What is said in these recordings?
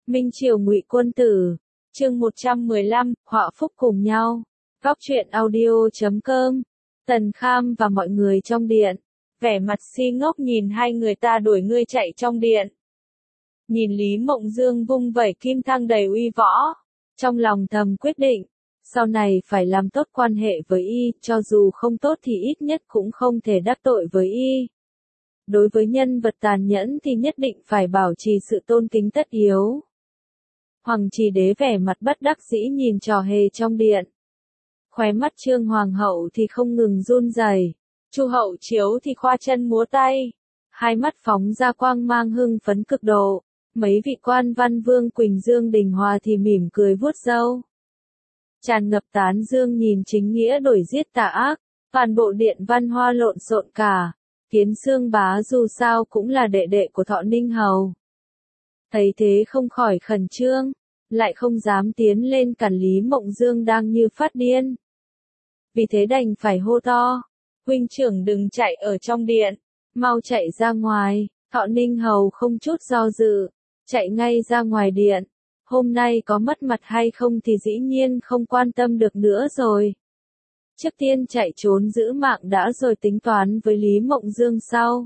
Minh Triều Ngụy Quân Tử, chương 115, họa phúc cùng nhau. Góc truyện audio.com. Tần Kham và mọi người trong điện, vẻ mặt si ngốc nhìn hai người ta đuổi ngươi chạy trong điện. Nhìn Lý Mộng Dương vung vẩy kim thang đầy uy võ, trong lòng thầm quyết định, sau này phải làm tốt quan hệ với y, cho dù không tốt thì ít nhất cũng không thể đắc tội với y. Đối với nhân vật tàn nhẫn thì nhất định phải bảo trì sự tôn kính tất yếu. Hoàng Trì Đế vẻ mặt bất đắc dĩ nhìn trò hề trong điện. Khóe mắt Trương Hoàng hậu thì không ngừng run rẩy, Chu hậu chiếu thì khoa chân múa tay, hai mắt phóng ra quang mang hưng phấn cực độ. Mấy vị quan văn Vương Quỳnh Dương Đình Hòa thì mỉm cười vuốt râu, tràn ngập tán dương nhìn chính nghĩa đổi giết tà ác, toàn bộ điện Văn Hoa lộn xộn cả. Kiến Xương Bá dù sao cũng là đệ đệ của Thọ Ninh Hầu. Thấy thế không khỏi khẩn trương, lại không dám tiến lên cản Lý Mộng Dương đang như phát điên. Vì thế đành phải hô to, huynh trưởng đừng chạy ở trong điện, mau chạy ra ngoài. Thọ Ninh Hầu không chút do dự, chạy ngay ra ngoài điện. Hôm nay có mất mặt hay không thì dĩ nhiên không quan tâm được nữa rồi. Trước tiên chạy trốn giữ mạng đã rồi tính toán với Lý Mộng Dương sau.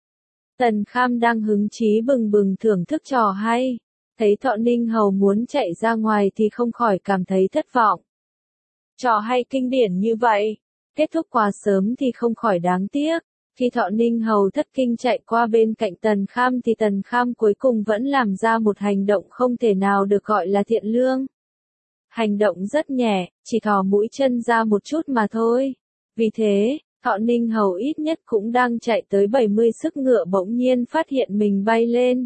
Tần Kham đang hứng chí bừng bừng thưởng thức trò hay, thấy Thọ Ninh Hầu muốn chạy ra ngoài thì không khỏi cảm thấy thất vọng. Trò hay kinh điển như vậy, kết thúc quá sớm thì không khỏi đáng tiếc. Khi Thọ Ninh Hầu thất kinh chạy qua bên cạnh Tần Kham thì Tần Kham cuối cùng vẫn làm ra một hành động không thể nào được gọi là thiện lương. Hành động rất nhẹ, chỉ thò mũi chân ra một chút mà thôi. Vì thế, Thọ Ninh Hầu ít nhất cũng đang chạy tới 70 sức ngựa bỗng nhiên phát hiện mình bay lên.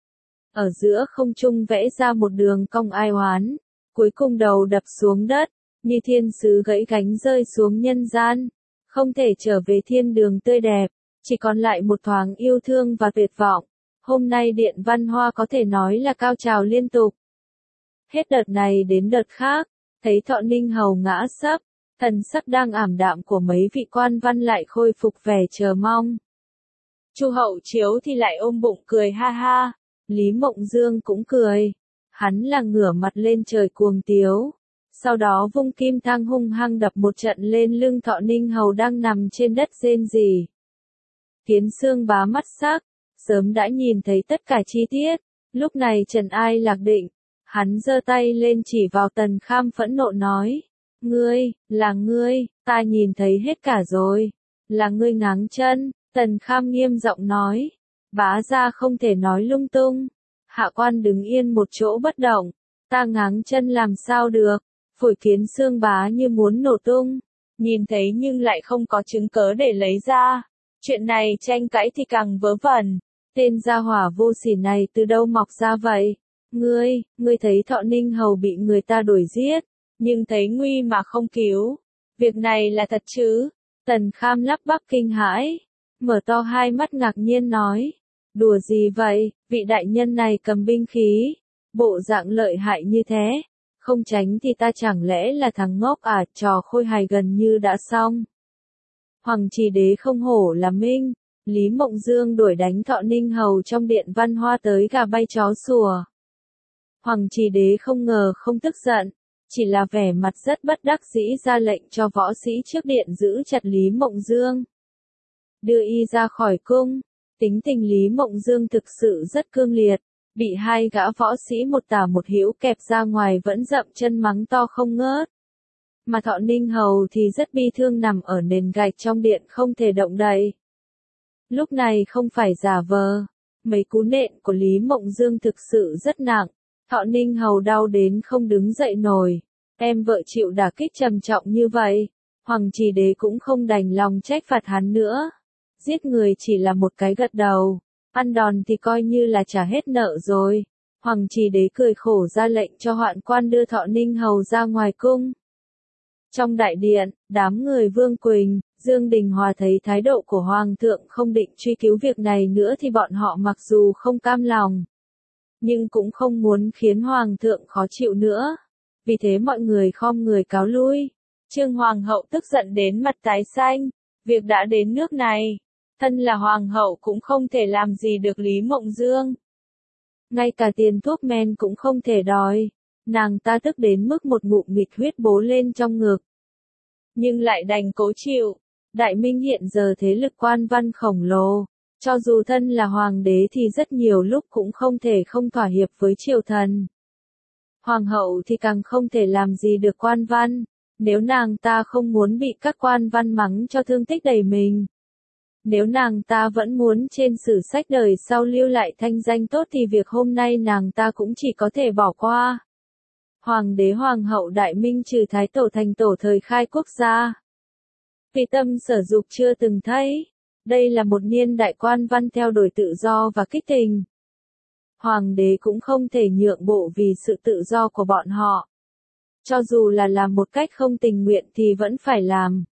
Ở giữa không trung vẽ ra một đường cong ai oán, cuối cùng đầu đập xuống đất, như thiên sứ gãy gánh rơi xuống nhân gian. Không thể trở về thiên đường tươi đẹp, chỉ còn lại một thoáng yêu thương và tuyệt vọng. Hôm nay điện Văn Hoa có thể nói là cao trào liên tục. Hết đợt này đến đợt khác, thấy Thọ Ninh Hầu ngã sấp, thần sắc đang ảm đạm của mấy vị quan văn lại khôi phục vẻ chờ mong. Chu hậu chiếu thì lại ôm bụng cười ha ha, Lý Mộng Dương cũng cười. Hắn là ngửa mặt lên trời cuồng tiếu. Sau đó vung kim thang hung hăng đập một trận lên lưng Thọ Ninh Hầu đang nằm trên đất rên rỉ. Kiến Xương Bá mắt sắc, sớm đã nhìn thấy tất cả chi tiết. Lúc này trần ai lạc định, hắn giơ tay lên chỉ vào Tần Kham phẫn nộ nói. Là ngươi, ta nhìn thấy hết cả rồi. Là ngươi ngáng chân, Tần Kham nghiêm giọng nói. Bá gia không thể nói lung tung. Hạ quan đứng yên một chỗ bất động, ta ngáng chân làm sao được. Phổi Kiến Xương Bá như muốn nổ tung, nhìn thấy nhưng lại không có chứng cớ để lấy ra. Chuyện này tranh cãi thì càng vớ vẩn. Tên gia hỏa vô sỉ này từ đâu mọc ra vậy? Ngươi thấy Thọ Ninh Hầu bị người ta đuổi giết, nhưng thấy nguy mà không cứu. Việc này là thật chứ? Tần Kham lắp bắp kinh hãi, mở to hai mắt ngạc nhiên nói. Đùa gì vậy, vị đại nhân này cầm binh khí, bộ dạng lợi hại như thế. Không tránh thì ta chẳng lẽ là thằng ngốc à, trò khôi hài gần như đã xong. Hoàng Trì Đế không hổ là minh, Lý Mộng Dương đuổi đánh Thọ Ninh Hầu trong điện Văn Hoa tới gà bay chó sủa. Hoàng Trì Đế không ngờ không tức giận, chỉ là vẻ mặt rất bất đắc dĩ ra lệnh cho võ sĩ trước điện giữ chặt Lý Mộng Dương. Đưa y ra khỏi cung, tính tình Lý Mộng Dương thực sự rất cương liệt. Bị hai gã võ sĩ một tả một hữu kẹp ra ngoài vẫn dậm chân mắng to không ngớt. Mà Thọ Ninh Hầu thì rất bi thương nằm ở nền gạch trong điện không thể động đậy. Lúc này không phải giả vờ, mấy cú nện của Lý Mộng Dương thực sự rất nặng. Thọ Ninh Hầu đau đến không đứng dậy nổi. Em vợ chịu đả kích trầm trọng như vậy, Hoàng Trì Đế cũng không đành lòng trách phạt hắn nữa. Giết người chỉ là một cái gật đầu. Ăn đòn thì coi như là trả hết nợ rồi. Hoàng Trì Đế cười khổ ra lệnh cho hoạn quan đưa Thọ Ninh Hầu ra ngoài cung. Trong đại điện, đám người Vương Quỳnh, Dương Đình Hòa thấy thái độ của Hoàng thượng không định truy cứu việc này nữa thì bọn họ mặc dù không cam lòng, nhưng cũng không muốn khiến Hoàng thượng khó chịu nữa. Vì thế mọi người khom người cáo lui. Trương Hoàng hậu tức giận đến mặt tái xanh. Việc đã đến nước này, thân là hoàng hậu cũng không thể làm gì được Lý Mộng Dương. ngay cả tiền thuốc men cũng không thể đòi. Nàng ta tức đến mức một ngụm nghịch huyết bố lên trong ngực. Nhưng lại đành cố chịu. Đại Minh hiện giờ thế lực quan văn khổng lồ. Cho dù thân là hoàng đế thì rất nhiều lúc cũng không thể không thỏa hiệp với triều thần. Hoàng hậu thì càng không thể làm gì được quan văn. Nếu nàng ta không muốn bị các quan văn mắng cho thương tích đầy mình. Nếu nàng ta vẫn muốn trên sử sách đời sau lưu lại thanh danh tốt thì việc hôm nay nàng ta cũng chỉ có thể bỏ qua. Hoàng đế hoàng hậu Đại Minh trừ thái tổ thành tổ thời khai quốc gia. Vì tâm sở dục chưa từng thấy. Đây là một niên đại quan văn theo đuổi tự do và kích tình. Hoàng đế cũng không thể nhượng bộ vì sự tự do của bọn họ. Cho dù là làm một cách không tình nguyện thì vẫn phải làm.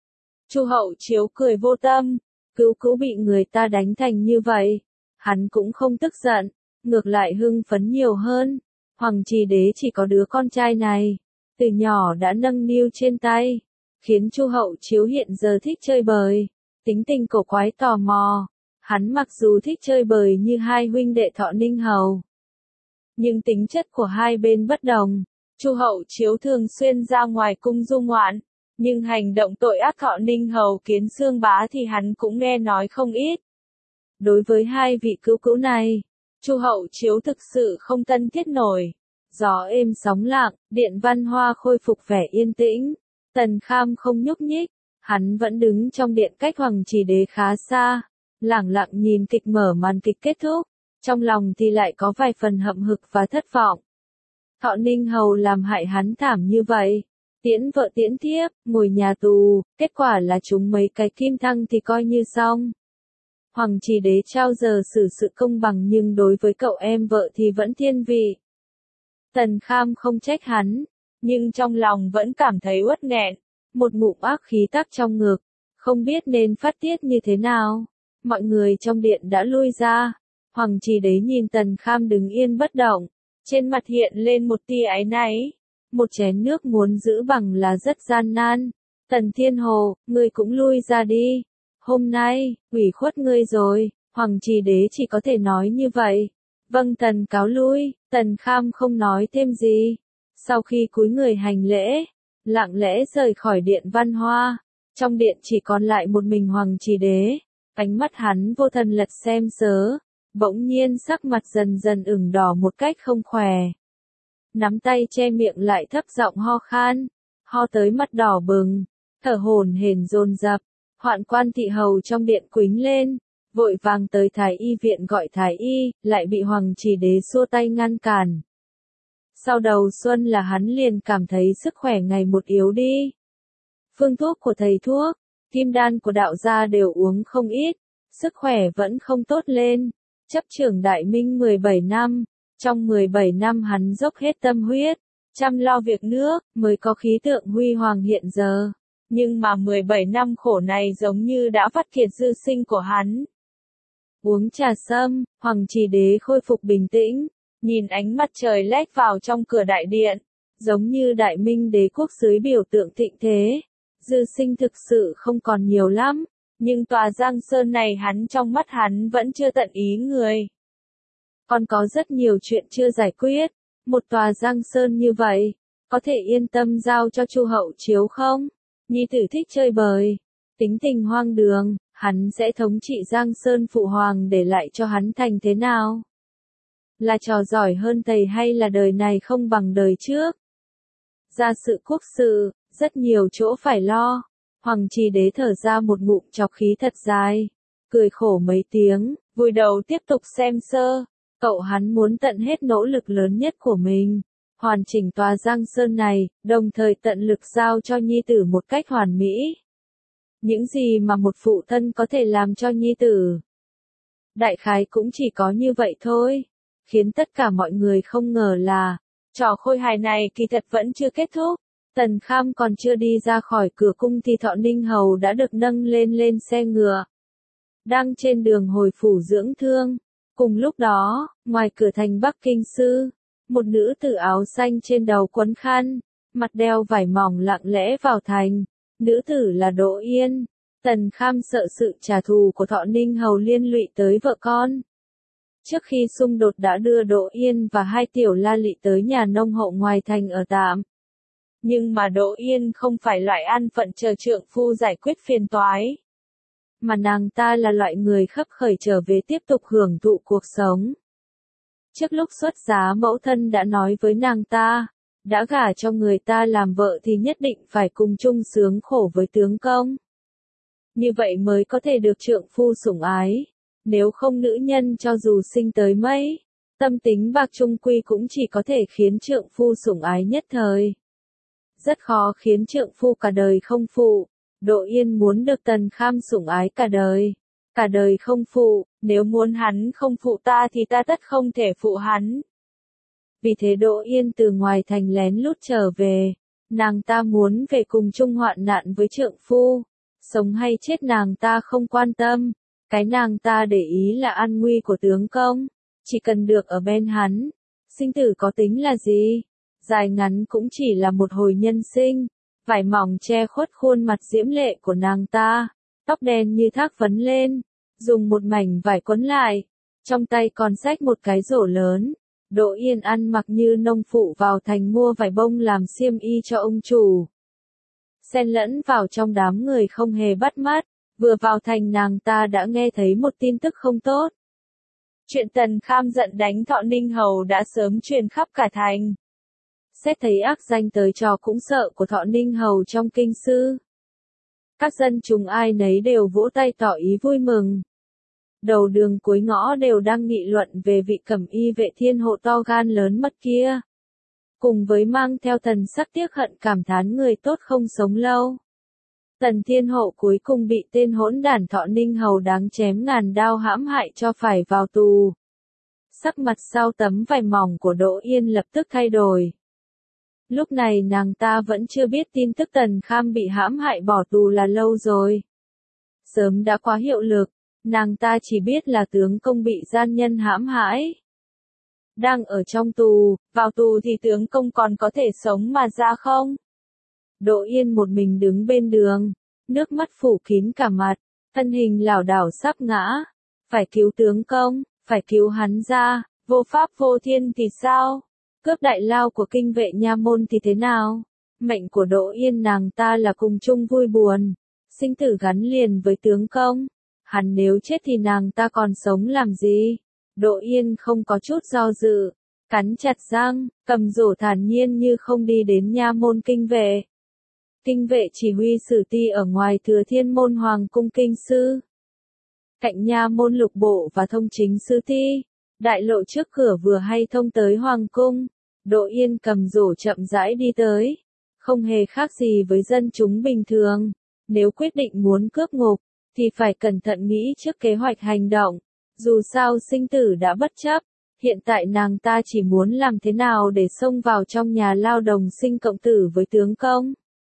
Chu Hậu Chiếu cười vô tâm, cứu bị người ta đánh thành như vậy. Hắn cũng không tức giận, ngược lại hưng phấn nhiều hơn. Hoàng Trì Đế chỉ có đứa con trai này, từ nhỏ đã nâng niu trên tay, khiến Chu Hậu Chiếu hiện giờ thích chơi bời, tính tình cổ quái tò mò. Hắn mặc dù thích chơi bời như hai huynh đệ Thọ Ninh Hầu, nhưng tính chất của hai bên bất đồng. Chu Hậu Chiếu thường xuyên ra ngoài cung du ngoạn, nhưng hành động tội ác Thọ Ninh Hầu Kiến Xương Bá thì hắn cũng nghe nói không ít. Đối với hai vị cứu này, Chu Hậu Chiếu thực sự không thân thiết nổi. Gió êm sóng lặng, Điện Văn Hoa khôi phục vẻ yên tĩnh. Tần Kham không nhúc nhích, hắn vẫn đứng trong điện cách Hoàng Trì Đế khá xa, lẳng lặng nhìn kịch mở màn kịch kết thúc, trong lòng thì lại có vài phần hậm hực và thất vọng. Thọ Ninh Hầu làm hại hắn thảm như vậy, tiễn vợ tiễn thiếp, ngồi nhà tù, kết quả là trúng mấy cái kim thăng thì coi như xong. Hoàng Trì Đế trao giờ xử sự công bằng nhưng đối với cậu em vợ thì vẫn thiên vị. Tần Kham không trách hắn, nhưng trong lòng vẫn cảm thấy uất nghẹn, một ngụm ác khí tắc trong ngực, không biết nên phát tiết như thế nào. Mọi người trong điện đã lui ra, Hoàng Trì Đế nhìn Tần Kham đứng yên bất động, trên mặt hiện lên một tia áy náy. Một chén nước muốn giữ bằng là rất gian nan. Tần Thiên Hồ, ngươi cũng lui ra đi. Hôm nay, ủy khuất ngươi rồi. Hoàng Trì Đế chỉ có thể nói như vậy. Vâng, Tần cáo lui. Tần Kham không nói thêm gì. Sau khi cúi người hành lễ, lặng lẽ rời khỏi điện Văn Hoa. Trong điện chỉ còn lại một mình Hoàng Trì Đế. Ánh mắt hắn vô thần lật xem sớ. Bỗng nhiên sắc mặt dần dần ửng đỏ một cách không khỏe. Nắm tay che miệng lại thấp giọng ho khan. Ho tới mặt đỏ bừng. Thở hổn hển dồn dập. Hoạn quan thị hầu trong điện quính lên. Vội vàng tới thái y viện gọi thái y. Lại bị Hoàng Trì Đế xua tay ngăn cản. Sau đầu xuân là hắn liền cảm thấy sức khỏe ngày một yếu đi. Phương thuốc của thầy thuốc, kim đan của đạo gia đều uống không ít. Sức khỏe vẫn không tốt lên. Chấp trưởng Đại Minh 17 năm. Trong 17 năm hắn dốc hết tâm huyết, chăm lo việc nước, mới có khí tượng huy hoàng hiện giờ. Nhưng mà 17 năm khổ này giống như đã vắt kiệt dư sinh của hắn. Uống trà sâm, Hoàng Trì Đế khôi phục bình tĩnh, nhìn ánh mặt trời lét vào trong cửa đại điện, giống như Đại Minh đế quốc dưới biểu tượng thịnh thế. Dư sinh thực sự không còn nhiều lắm, nhưng tòa Giang Sơn này trong mắt hắn vẫn chưa tận ý người. Còn có rất nhiều chuyện chưa giải quyết, một tòa Giang Sơn như vậy, có thể yên tâm giao cho Chu Hậu Chiếu không? Nhi tử thích chơi bời, tính tình hoang đường, hắn sẽ thống trị Giang Sơn phụ hoàng để lại cho hắn thành thế nào? Là trò giỏi hơn thầy hay là đời này không bằng đời trước? Gia sự quốc sự, rất nhiều chỗ phải lo. Hoàng Trì Đế thở ra một ngụm trọc khí thật dài, cười khổ mấy tiếng, vùi đầu tiếp tục xem sơ. Cậu hắn muốn tận hết nỗ lực lớn nhất của mình, hoàn chỉnh tòa Giang Sơn này, đồng thời tận lực giao cho nhi tử một cách hoàn mỹ. Những gì mà một phụ thân có thể làm cho nhi tử. Đại khái cũng chỉ có như vậy thôi. Khiến tất cả mọi người không ngờ là, trò khôi hài này kỳ thật vẫn chưa kết thúc. Tần Kham còn chưa đi ra khỏi cửa cung thì Thọ Ninh Hầu đã được nâng lên xe ngựa. Đang trên đường hồi phủ dưỡng thương. Cùng lúc đó, ngoài cửa thành Bắc Kinh Sư, một nữ tử áo xanh trên đầu quấn khăn, mặt đeo vải mỏng lặng lẽ vào thành. Nữ tử là Đỗ Yên. Tần Kham sợ sự trả thù của Thọ Ninh Hầu liên lụy tới vợ con. Trước khi xung đột đã đưa Đỗ Yên và hai tiểu la lị tới nhà nông hộ ngoài thành ở tạm. Nhưng mà Đỗ Yên không phải loại an phận chờ trượng phu giải quyết phiền toái. Mà nàng ta là loại người khấp khởi trở về tiếp tục hưởng thụ cuộc sống. Trước lúc xuất giá mẫu thân đã nói với nàng ta, đã gả cho người ta làm vợ thì nhất định phải cùng chung sướng khổ với tướng công. Như vậy mới có thể được trượng phu sủng ái. Nếu không nữ nhân cho dù sinh tới mấy, tâm tính bạc chung quy cũng chỉ có thể khiến trượng phu sủng ái nhất thời. Rất khó khiến trượng phu cả đời không phụ. Đỗ Yên muốn được Tần Kham sủng ái cả đời không phụ, nếu muốn hắn không phụ ta thì ta tất không thể phụ hắn. Vì thế Đỗ Yên từ ngoài thành lén lút trở về, nàng ta muốn về cùng chung hoạn nạn với trượng phu, sống hay chết nàng ta không quan tâm, cái nàng ta để ý là an nguy của tướng công, chỉ cần được ở bên hắn, sinh tử có tính là gì, dài ngắn cũng chỉ là một hồi nhân sinh. Vải mỏng che khuất khuôn mặt diễm lệ của nàng ta, tóc đen như thác vấn lên, dùng một mảnh vải quấn lại, trong tay còn xách một cái rổ lớn. Đỗ Yên ăn mặc như nông phụ vào thành mua vải bông làm xiêm y cho ông chủ. Xen lẫn vào trong đám người không hề bắt mắt, vừa vào thành nàng ta đã nghe thấy một tin tức không tốt. Chuyện Tần Kham giận đánh Thọ Ninh Hầu đã sớm truyền khắp cả thành. Xét thấy ác danh tới trò cũng sợ của Thọ Ninh Hầu trong kinh sư. Các dân chúng ai nấy đều vỗ tay tỏ ý vui mừng. Đầu đường cuối ngõ đều đang nghị luận về vị cẩm y vệ thiên hộ to gan lớn mật kia. Cùng với mang theo thần sắc tiếc hận cảm thán người tốt không sống lâu. Tần thiên hộ cuối cùng bị tên hỗn đản Thọ Ninh Hầu đáng chém ngàn đao hãm hại cho phải vào tù. Sắc mặt sau tấm vải mỏng của Đỗ Yên lập tức thay đổi. Lúc này nàng ta vẫn chưa biết tin tức Tần Kham bị hãm hại bỏ tù là lâu rồi. Sớm đã quá hiệu lực, nàng ta chỉ biết là tướng công bị gian nhân hãm hại. Đang ở trong tù, vào tù thì tướng công còn có thể sống mà ra không? Đỗ Yên một mình đứng bên đường, nước mắt phủ kín cả mặt, thân hình lảo đảo sắp ngã. Phải cứu tướng công, phải cứu hắn ra, vô pháp vô thiên thì sao? Cướp đại lao của kinh vệ nha môn thì thế nào? Mệnh của Đỗ Yên nàng ta là cùng chung vui buồn, sinh tử gắn liền với tướng công. Hắn nếu chết thì nàng ta còn sống làm gì? Đỗ Yên không có chút do dự, cắn chặt răng, cầm rổ thản nhiên như không đi đến nha môn kinh vệ. Kinh vệ chỉ huy sử ti ở ngoài Thừa Thiên môn hoàng cung kinh sư. Cạnh nha môn lục bộ và thông chính sư ti, đại lộ trước cửa vừa hay thông tới hoàng cung. Đỗ Yên cầm rổ chậm rãi đi tới, không hề khác gì với dân chúng bình thường. Nếu quyết định muốn cướp ngục, thì phải cẩn thận nghĩ trước kế hoạch hành động. Dù sao sinh tử đã bất chấp, hiện tại nàng ta chỉ muốn làm thế nào để xông vào trong nhà lao đồng sinh cộng tử với tướng công.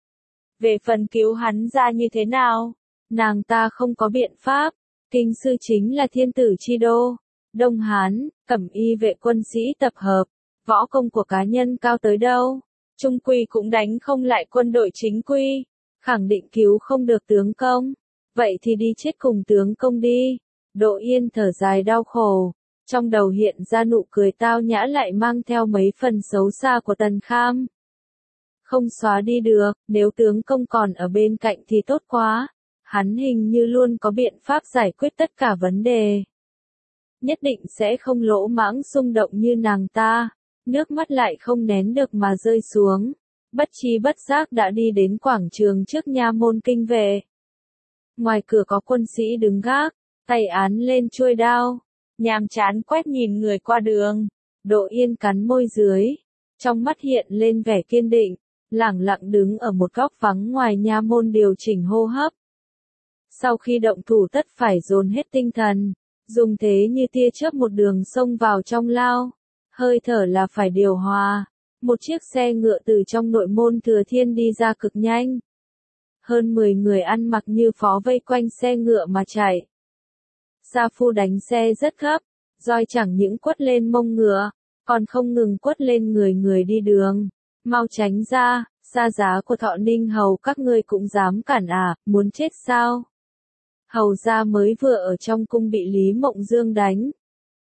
Về phần cứu hắn ra như thế nào, nàng ta không có biện pháp. Kinh sư chính là thiên tử chi đô, Đông Hán, cẩm y vệ quân sĩ tập hợp, võ công của cá nhân cao tới đâu, trung quy cũng đánh không lại quân đội chính quy, khẳng định cứu không được tướng công, vậy thì đi chết cùng tướng công đi. Đỗ Yên thở dài đau khổ, trong đầu hiện ra nụ cười tao nhã lại mang theo mấy phần xấu xa của Tần Kham. Không xóa đi được, nếu tướng công còn ở bên cạnh thì tốt quá, hắn hình như luôn có biện pháp giải quyết tất cả vấn đề. Nhất định sẽ không lỗ mãng xung động như nàng ta, nước mắt lại không nén được mà rơi xuống, bất chi bất giác đã đi đến quảng trường trước nha môn kinh vệ. Ngoài cửa có quân sĩ đứng gác, tay án lên chuôi đao, nhàm chán quét nhìn người qua đường. Đỗ Yên cắn môi dưới, trong mắt hiện lên vẻ kiên định, lẳng lặng đứng ở một góc vắng ngoài nha môn điều chỉnh hô hấp. Sau khi động thủ tất phải dồn hết tinh thần, dùng thế như tia chớp một đường xông vào trong lao, hơi thở là phải điều hòa. Một chiếc xe ngựa từ trong nội môn Thừa Thiên đi ra cực nhanh. Hơn 10 người ăn mặc như phó vây quanh xe ngựa mà chạy. Sa phu đánh xe rất gấp, roi chẳng những quất lên mông ngựa, còn không ngừng quất lên người đi đường. Mau tránh ra, xa giá của Thọ Ninh Hầu các ngươi cũng dám cản à, muốn chết sao? Hầu gia mới vừa ở trong cung bị Lý Mộng Dương đánh.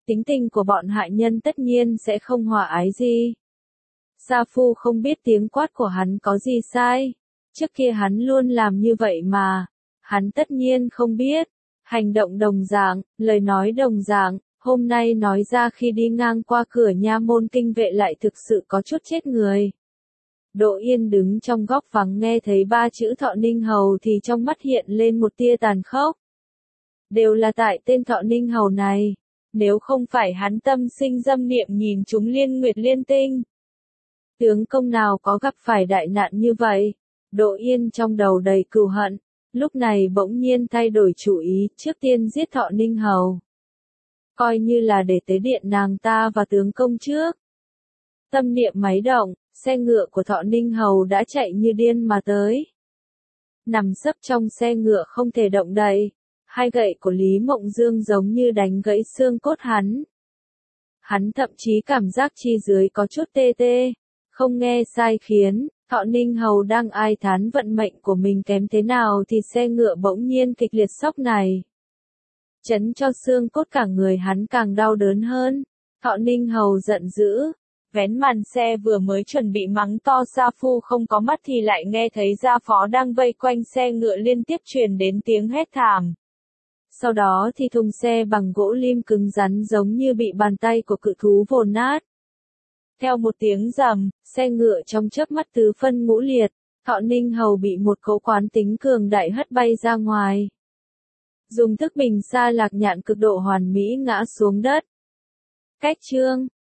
tính tình của bọn hại nhân tất nhiên sẽ không hòa ái gì. Sa Phu không biết tiếng quát của hắn có gì sai. Trước kia hắn luôn làm như vậy mà. Hắn tất nhiên không biết. Hành động đồng dạng, lời nói đồng dạng, hôm nay nói ra khi đi ngang qua cửa nha môn kinh vệ lại thực sự có chút chết người. Đỗ Yên đứng trong góc vắng nghe thấy 3 chữ Thọ Ninh Hầu thì trong mắt hiện lên một tia tàn khốc. Đều là tại tên Thọ Ninh Hầu này. Nếu không phải hắn tâm sinh dâm niệm nhìn chúng liên nguyệt liên tinh. Tướng công nào có gặp phải đại nạn như vậy? Đỗ Yên trong đầu đầy cừu hận, lúc này bỗng nhiên thay đổi chủ ý, trước tiên giết Thọ Ninh Hầu. Coi như là để tế điện nàng ta và tướng công trước. Tâm niệm máy động, xe ngựa của Thọ Ninh Hầu đã chạy như điên mà tới. Nằm sấp trong xe ngựa không thể động đậy, hai gậy của Lý Mộng Dương giống như đánh gãy xương cốt hắn. Hắn thậm chí cảm giác chi dưới có chút tê tê, không nghe sai khiến, Thọ Ninh Hầu đang ai thán vận mệnh của mình kém thế nào thì xe ngựa bỗng nhiên kịch liệt sốc này. Chấn cho xương cốt cả người hắn càng đau đớn hơn. Thọ Ninh Hầu giận dữ, vén màn xe vừa mới chuẩn bị mắng to Sa Phu không có mắt thì lại nghe thấy gia phó đang vây quanh xe ngựa liên tiếp truyền đến tiếng hét thảm. Sau đó thì thùng xe bằng gỗ lim cứng rắn giống như bị bàn tay của cự thú vồ nát. Theo một tiếng rầm, xe ngựa trong chớp mắt tứ phân ngũ liệt, Thọ Ninh Hầu bị một cỗ quán tính cường đại hất bay ra ngoài. Dùng thức bình xa lạc nhạn cực độ hoàn mỹ ngã xuống đất. Cách chương